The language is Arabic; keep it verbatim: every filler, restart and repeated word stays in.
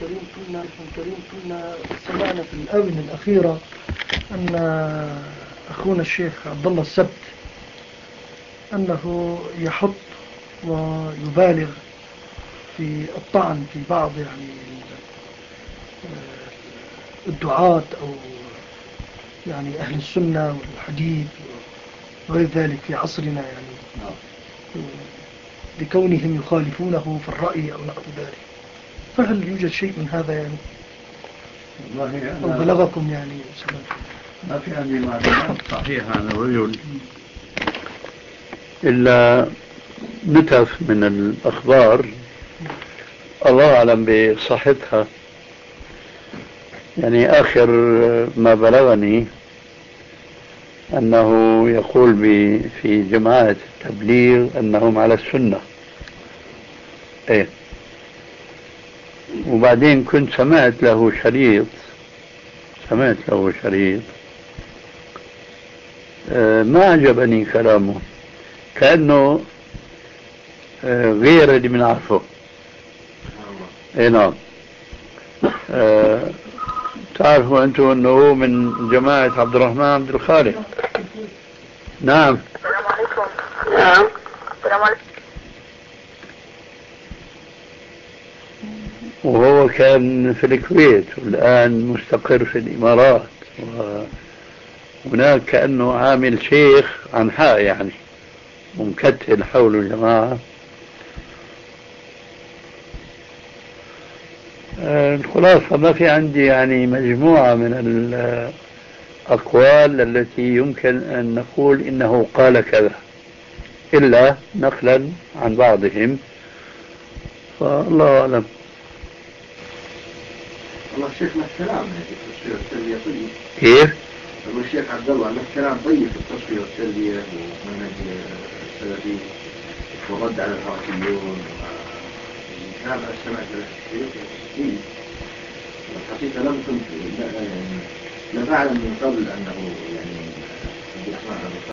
الكريم كنا الكريم كنا سمعنا في الآونة الأخيرة أن أخونا الشيخ عبد الله السبت أنه يحط ويبالغ في الطعن في بعض يعني الدعاة أو يعني أهل السنة والحديث وغير ذلك في عصرنا يعني لكونهم يخالفونه في الرأي أو نحو ذلك. فهل يوجد شيء من هذا يعني أو بلغكم يعني سبب؟ ما في عندي معلومات صحيحة عن الرجل إلا نتف من الأخبار الله أعلم بصحتها. يعني آخر ما بلغني أنه يقول في جماعة التبليغ أنهم على السنة. إيه. وبعدين كنت سمعت له شريط سمعت له شريط آه ما عجبني كلامه، كأنه آه غير اللي بنعرفه. اي نعم. آه تعرفوا أنتم أنه هو من جماعة عبد الرحمن عبد الخالق. نعم. السلام عليكم. نعم. السلام عليكم. وهو كان في الكويت والآن مستقر في الإمارات، وهناك كأنه عامل شيخ عن حق يعني ومكتل حوله جماعة. الخلاصة ما في عندي يعني مجموعة من الأقوال التي يمكن أن نقول إنه قال كذا إلا نقلا عن بعضهم، فالله أعلم. والله الشيخ له كلام في التصفية والتربية طيب. كيف؟ أقول الشيخ عبد الله له كلام طيب في التصفية والتربية ومنهج السلفي والرد على الحركيون. كلام سمعت له كثير. الحقيقة لم كنت لا, لا, لا أعلم من قبل أنه يعني عبد الرحمن